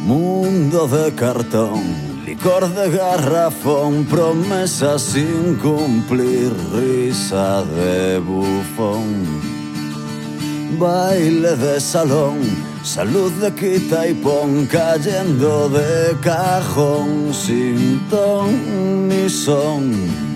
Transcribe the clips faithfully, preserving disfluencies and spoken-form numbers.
Mundo de cartón, licor de garrafón, promesas sin cumplir, risa de bufón, baile de salón, salud de quita y pon, cayendo de cajón, sin ton ni son,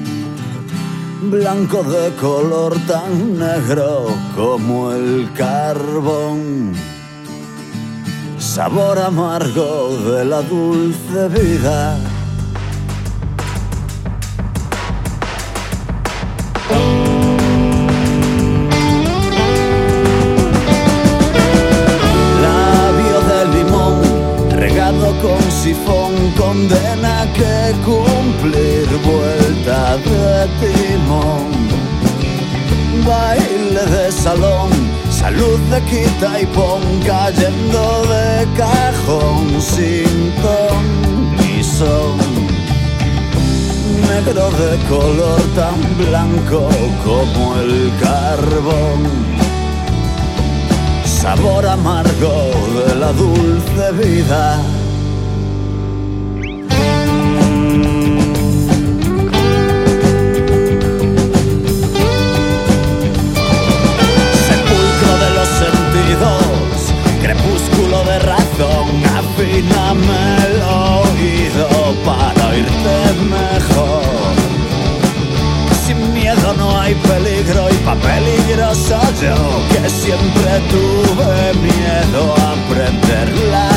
blanco de color tan negro como el carbón, sabor amargo de la dulce vida. Labio de limón, regado con sifón, condena que cumplir, vuelta de timón, baile de salón, salud de quita y pon, cayendo de cajón, sin ton ni son, negro de color tan blanco como el carbón, sabor amargo de la dulce vida. Crepúsculo de razón, afíname el oído para oírte mejor. Sin miedo no hay peligro y pa' peligroso yo, que siempre tuve miedo a aprender la